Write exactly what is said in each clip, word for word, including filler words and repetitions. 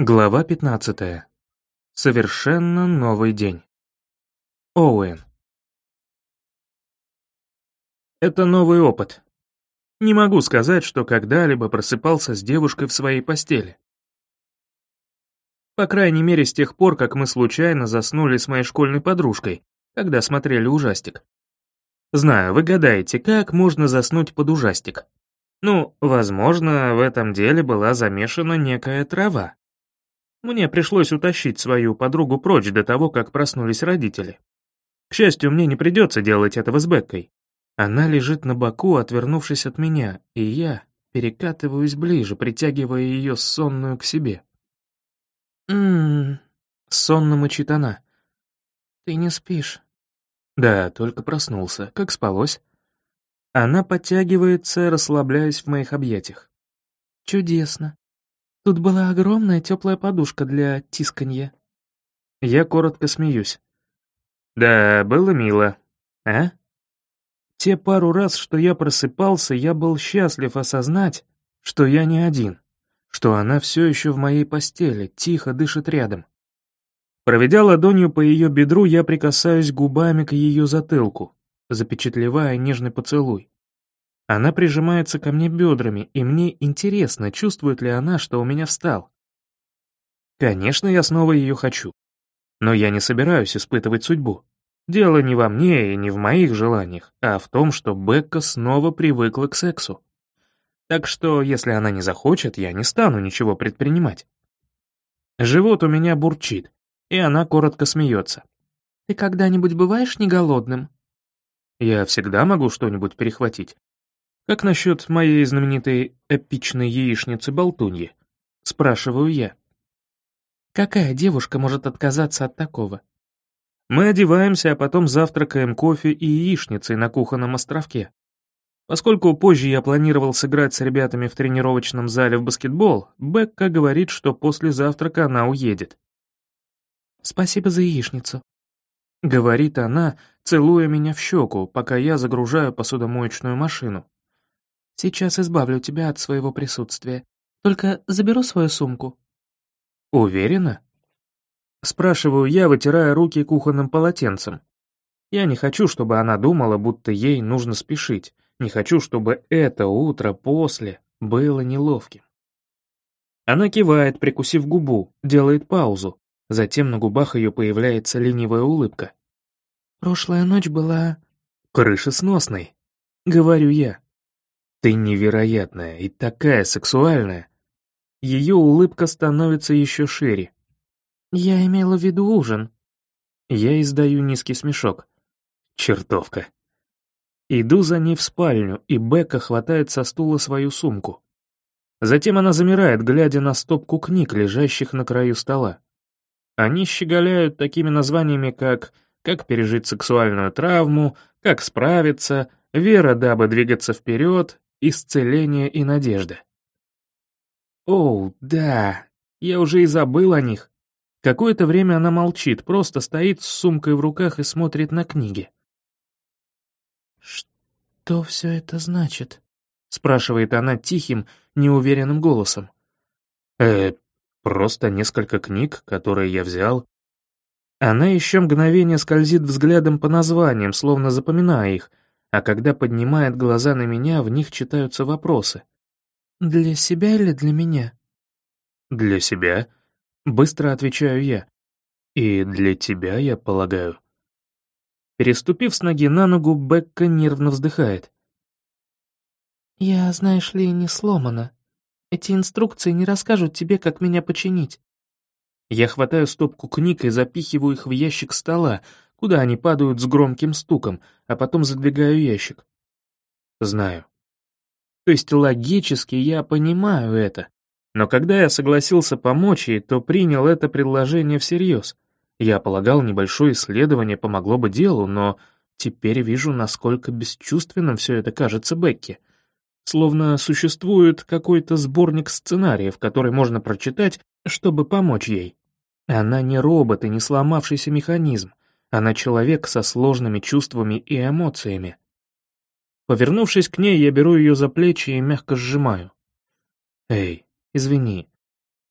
Глава пятнадцатая. Совершенно новый день. Оуэн. Это новый опыт. Не могу сказать, что когда-либо просыпался с девушкой в своей постели. По крайней мере, с тех пор, как мы случайно заснули с моей школьной подружкой, когда смотрели ужастик. Знаю, вы гадаете, как можно заснуть под ужастик. Ну, возможно, в этом деле была замешана некая трава. Мне пришлось утащить свою подругу прочь до того, как проснулись родители. К счастью, мне не придется делать этого с Беккой. Она лежит на боку, отвернувшись от меня, и я перекатываюсь ближе, притягивая ее сонную к себе. «М-м-м», сонно мычит она. «Ты не спишь?» «Да, только проснулся. Как спалось?» Она подтягивается, расслабляясь в моих объятиях. «Чудесно. Тут была огромная теплая подушка для тисканья». Я коротко смеюсь. «Да, было мило. А?» Те пару раз, что я просыпался, я был счастлив осознать, что я не один, что она все еще в моей постели, тихо дышит рядом. Проведя ладонью по ее бедру, я прикасаюсь губами к ее затылку, запечатлевая нежный поцелуй. Она прижимается ко мне бедрами, и мне интересно, чувствует ли она, что у меня встал. Конечно, я снова ее хочу, но я не собираюсь испытывать судьбу. Дело не во мне и не в моих желаниях, а в том, что Бекка снова привыкла к сексу. Так что, если она не захочет, я не стану ничего предпринимать. Живот у меня бурчит, и она коротко смеется. «Ты когда-нибудь бываешь не голодным?» Я всегда могу что-нибудь перехватить. Как насчет моей знаменитой эпичной яичницы-болтуньи? Спрашиваю я. Какая девушка может отказаться от такого? Мы одеваемся, а потом завтракаем кофе и яичницей на кухонном островке. Поскольку позже я планировал сыграть с ребятами в тренировочном зале в баскетбол, Бекка говорит, что после завтрака она уедет. «Спасибо за яичницу», — говорит она, целуя меня в щеку, пока я загружаю посудомоечную машину. «Сейчас избавлю тебя от своего присутствия. Только заберу свою сумку». «Уверена?» Спрашиваю я, вытирая руки кухонным полотенцем. Я не хочу, чтобы она думала, будто ей нужно спешить. Не хочу, чтобы это утро после было неловким. Она кивает, прикусив губу, делает паузу. Затем на губах ее появляется ленивая улыбка. «Прошлая ночь была...» «Крышесносной», — говорю я. «Ты невероятная и такая сексуальная». Ее улыбка становится еще шире. «Я имела в виду ужин». Я издаю низкий смешок. Чертовка. Иду за ней в спальню, и Бекка хватает со стула свою сумку. Затем она замирает, глядя на стопку книг, лежащих на краю стола. Они щеголяют такими названиями, как «Как пережить сексуальную травму», «Как справиться», «Вера, дабы двигаться вперед», «Исцеление и надежда». Оу, да, я уже и забыл о них. Какое-то время она молчит, просто стоит с сумкой в руках и смотрит на книги. «Что все это значит?» — спрашивает она тихим, неуверенным голосом. «Э, просто несколько книг, которые я взял». Она еще мгновение скользит взглядом по названиям, словно запоминая их, а когда поднимает глаза на меня, в них читаются вопросы. «Для себя или для меня?» «Для себя», — быстро отвечаю я. «И для тебя, я полагаю». Переступив с ноги на ногу, Бекка нервно вздыхает. «Я, знаешь ли, не сломана. Эти инструкции не расскажут тебе, как меня починить». Я хватаю стопку книг и запихиваю их в ящик стола, куда они падают с громким стуком, а потом задвигаю ящик. Знаю. То есть логически я понимаю это, но когда я согласился помочь ей, то принял это предложение всерьез. Я полагал, небольшое исследование помогло бы делу, но теперь вижу, насколько бесчувственным все это кажется Бекке. Словно существует какой-то сборник сценариев, который можно прочитать, чтобы помочь ей. Она не робот и не сломавшийся механизм. Она человек со сложными чувствами и эмоциями. Повернувшись к ней, я беру ее за плечи и мягко сжимаю. «Эй, извини.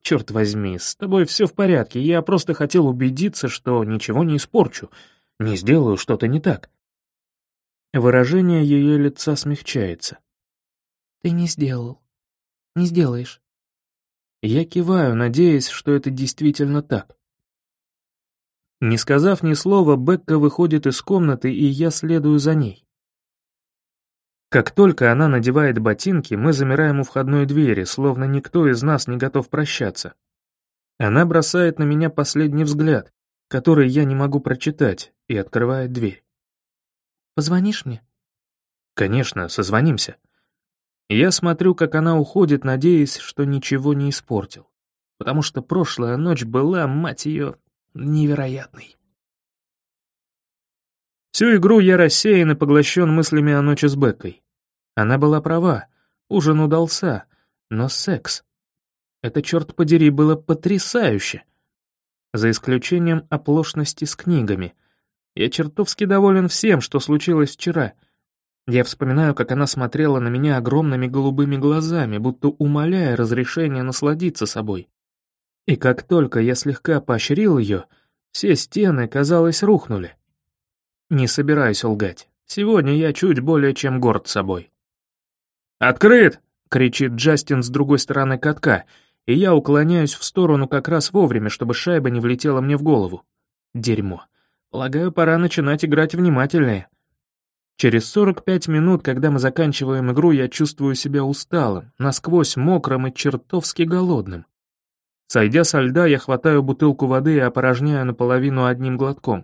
Черт возьми, с тобой все в порядке, я просто хотел убедиться, что ничего не испорчу, не сделаю что-то не так». Выражение ее лица смягчается. «Ты не сделал. Не сделаешь». Я киваю, надеясь, что это действительно так. Не сказав ни слова, Бекка выходит из комнаты, и я следую за ней. Как только она надевает ботинки, мы замираем у входной двери, словно никто из нас не готов прощаться. Она бросает на меня последний взгляд, который я не могу прочитать, и открывает дверь. «Позвонишь мне?» «Конечно, созвонимся». Я смотрю, как она уходит, надеясь, что ничего не испортил, потому что прошлая ночь была, мать ее, невероятной. Всю игру я рассеян и поглощен мыслями о ночи с Беккой. Она была права, ужин удался, но секс... Это, черт подери, было потрясающе. За исключением оплошности с книгами. Я чертовски доволен всем, что случилось вчера. Я вспоминаю, как она смотрела на меня огромными голубыми глазами, будто умоляя разрешения насладиться собой. И как только я слегка поощрил ее, все стены, казалось, рухнули. Не собираюсь лгать. Сегодня я чуть более чем горд собой. «Открыт!» — кричит Джастин с другой стороны катка, и я уклоняюсь в сторону как раз вовремя, чтобы шайба не влетела мне в голову. Дерьмо. Полагаю, пора начинать играть внимательнее. Через сорок пять минут, когда мы заканчиваем игру, я чувствую себя усталым, насквозь мокрым и чертовски голодным. Сойдя со льда, я хватаю бутылку воды и опорожняю наполовину одним глотком.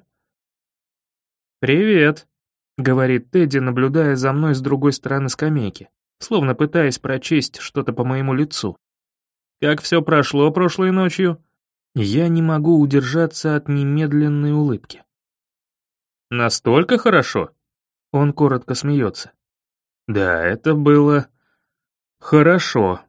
«Привет», — говорит Тедди, наблюдая за мной с другой стороны скамейки, словно пытаясь прочесть что-то по моему лицу. «Как все прошло прошлой ночью?» Я не могу удержаться от немедленной улыбки. «Настолько хорошо?» Он коротко смеется. «Да, это было... хорошо».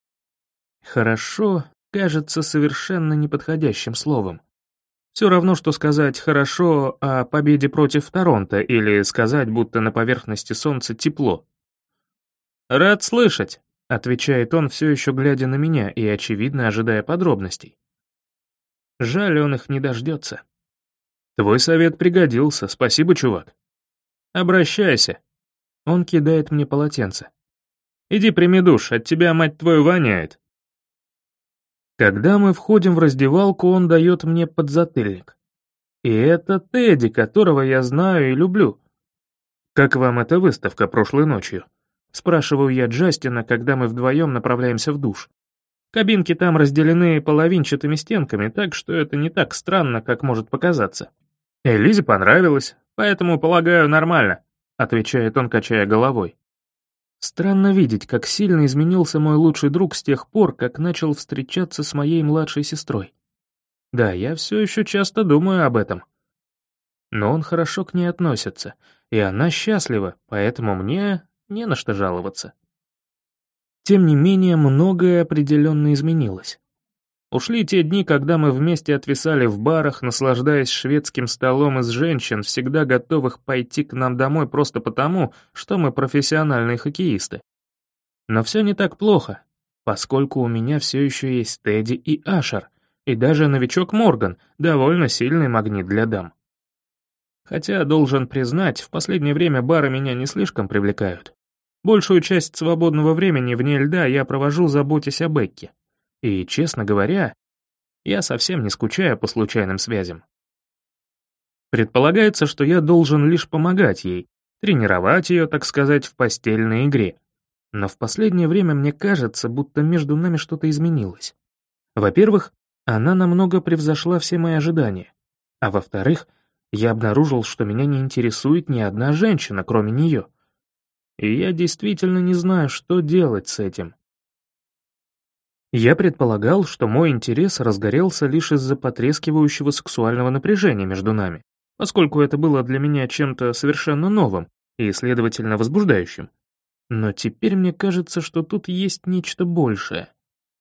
«Хорошо» кажется совершенно неподходящим словом. Все равно, что сказать «хорошо» о победе против Торонто или сказать, будто на поверхности Солнца тепло. «Рад слышать», — отвечает он, все еще глядя на меня и, очевидно, ожидая подробностей. Жаль, он их не дождется. «Твой совет пригодился, спасибо, чувак». «Обращайся». Он кидает мне полотенце. «Иди прими душ, от тебя, мать твою, воняет». Когда мы входим в раздевалку, он дает мне подзатыльник. И это Тедди, которого я знаю и люблю. «Как вам эта выставка прошлой ночью?» Спрашиваю я Джастина, когда мы вдвоем направляемся в душ. Кабинки там разделены половинчатыми стенками, так что это не так странно, как может показаться. «Элизе понравилось, поэтому, полагаю, нормально», — отвечает он, качая головой. Странно видеть, как сильно изменился мой лучший друг с тех пор, как начал встречаться с моей младшей сестрой. Да, я все еще часто думаю об этом. Но он хорошо к ней относится, и она счастлива, поэтому мне не на что жаловаться. Тем не менее, многое определенно изменилось. Ушли те дни, когда мы вместе отвисали в барах, наслаждаясь шведским столом из женщин, всегда готовых пойти к нам домой просто потому, что мы профессиональные хоккеисты. Но все не так плохо, поскольку у меня все еще есть Тедди и Ашер, и даже новичок Морган, довольно сильный магнит для дам. Хотя, должен признать, в последнее время бары меня не слишком привлекают. Большую часть свободного времени вне льда я провожу, заботясь о Бекке. И, честно говоря, я совсем не скучаю по случайным связям. Предполагается, что я должен лишь помогать ей, тренировать ее, так сказать, в постельной игре. Но в последнее время мне кажется, будто между нами что-то изменилось. Во-первых, она намного превзошла все мои ожидания. А во-вторых, я обнаружил, что меня не интересует ни одна женщина, кроме нее. И я действительно не знаю, что делать с этим. Я предполагал, что мой интерес разгорелся лишь из-за потрескивающего сексуального напряжения между нами, поскольку это было для меня чем-то совершенно новым и, следовательно, возбуждающим. Но теперь мне кажется, что тут есть нечто большее.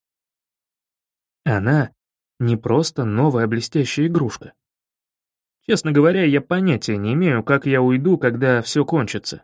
Она не просто новая блестящая игрушка. Честно говоря, я понятия не имею, как я уйду, когда все кончится.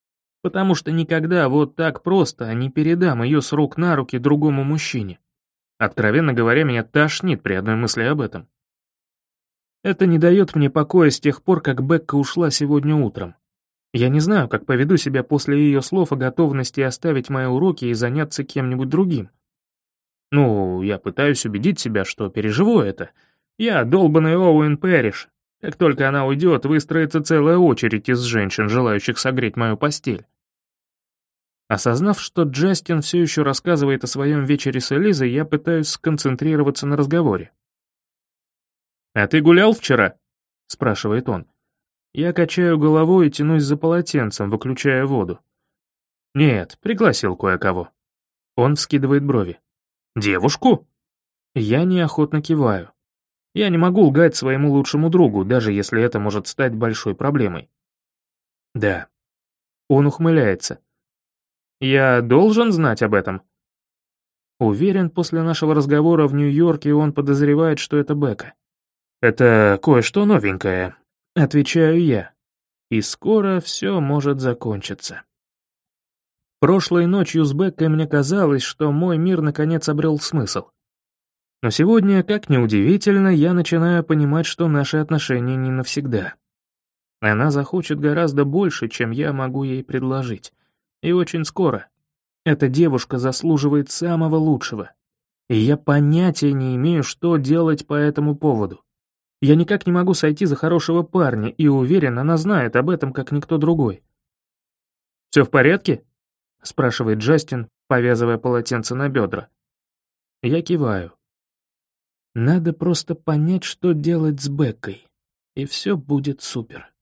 Потому что никогда вот так просто не передам ее с рук на руки другому мужчине. Откровенно говоря, меня тошнит при одной мысли об этом. Это не дает мне покоя с тех пор, как Бекка ушла сегодня утром. Я не знаю, как поведу себя после ее слов о готовности оставить мои уроки и заняться кем-нибудь другим. Ну, я пытаюсь убедить себя, что переживу это. Я долбаный Оуэн Пэриш. Как только она уйдет, выстроится целая очередь из женщин, желающих согреть мою постель. Осознав, что Джастин все еще рассказывает о своем вечере с Элизой, я пытаюсь сконцентрироваться на разговоре. «А ты гулял вчера?» — спрашивает он. Я качаю головой и тянусь за полотенцем, выключая воду. «Нет, пригласил кое-кого». Он вскидывает брови. «Девушку?» Я неохотно киваю. Я не могу лгать своему лучшему другу, даже если это может стать большой проблемой. «Да». Он ухмыляется. «Я должен знать об этом?» Уверен, после нашего разговора в Нью-Йорке он подозревает, что это Бекка. «Это кое-что новенькое», — отвечаю я. И скоро все может закончиться. Прошлой ночью с Беккой мне казалось, что мой мир наконец обрел смысл. Но сегодня, как ни удивительно, я начинаю понимать, что наши отношения не навсегда. Она захочет гораздо больше, чем я могу ей предложить. И очень скоро. Эта девушка заслуживает самого лучшего. И я понятия не имею, что делать по этому поводу. Я никак не могу сойти за хорошего парня, и уверен, она знает об этом, как никто другой. «Все в порядке?» — спрашивает Джастин, повязывая полотенце на бедра. Я киваю. Надо просто понять, что делать с Беккой, и все будет супер.